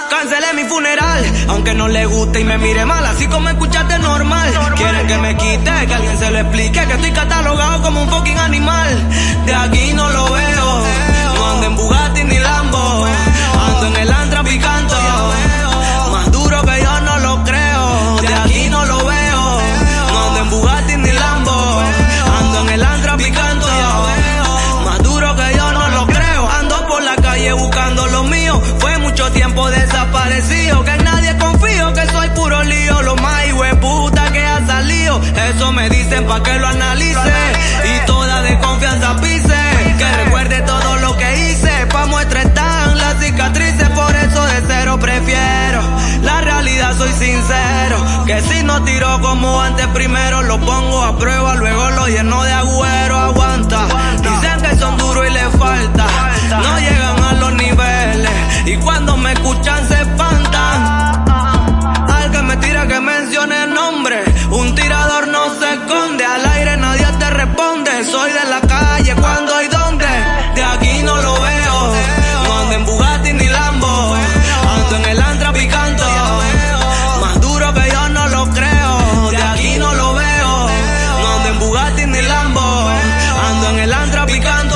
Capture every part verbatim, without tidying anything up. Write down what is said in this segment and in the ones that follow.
Cancelé mi funeral, aunque no le guste y me mire mal, así como escuchaste normal. Quieren que me quite, que alguien se lo explique, que estoy catalogado como un fucking animal. De aquí no lo veo, no ando en Bugatti ni Lambo, ando en el Antra picando, más duro que yo no lo creo. De aquí no lo veo, no ando en Bugatti ni Lambo, ando en el Antra picando, más duro que yo no lo creo. Ando por la calle buscando lo mío, fue mucho tiempo desaparecido, que en nadie confío, que soy puro lío, lo más hijueputa que ha salido. Eso me dicen pa' que lo analice y toda de confianza pise, que recuerde todo lo que hice, pa' muestra están las cicatrices. Por eso de cero prefiero la realidad, soy sincero, que si no tiro como antes, primero lo pongo a prueba, luego lo lleno de agüero. Aguanta, dicen que son duros y les falta, no llegan a los niveles y cuando me escuchan se espantan. Al que me tira que mencione el nombre, un tirador no se esconde, al aire nadie te responde. Soy de la calle, cuando y dónde, de aquí no lo veo, no ando en Bugatti ni Lambo, ando en el Antra picando, más duro que yo no lo creo. De aquí no lo veo, no ando en Bugatti ni Lambo, ando en el Antra picando,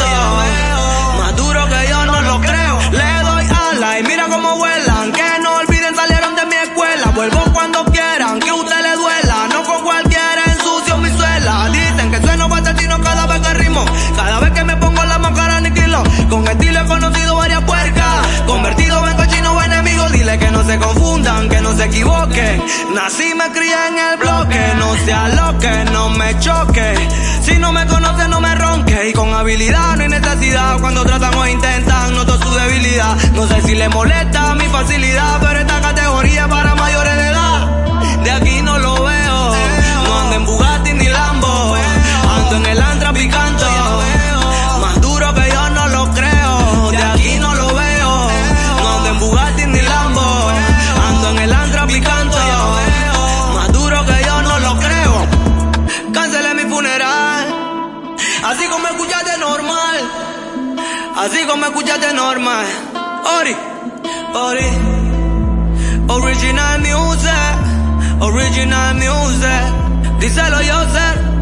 más duro que yo no lo creo. Le doy ala y mira cómo vuelan, que no olviden salieron de mi escuela. Vuelvo cuando quieran, que a usted le duela, no con cualquiera ensucio mi suela. Dicen que sueno patentino cada vez que rimo, cada vez que me pongo la máscara aniquilo. Con estilo he conocido varias puercas, convertido en cochino o enemigo. Dile que no se confundan, que no se equivoquen, nací me crié en el bloque. No se aloque, no me choque, si no me conoce no me ronque. Y con habilidad no hay necesidad, cuando tratan o intentan noto su debilidad. No sé si le molesta mi facilidad, pero esta categoría es para mayores de edad. De aquí no lo veo, no ando en Bugatti ni Lambo, ando en el Antra picando, más duro que yo no lo creo. De aquí no lo veo, no ando en Bugatti ni Lambo, ando en el Antra picando, más duro que yo no lo creo. Cancelé mi funeral, así como escuchaste normal, así como escuchaste normal. Ori, Ori, original music, original music, díselo yo, ser.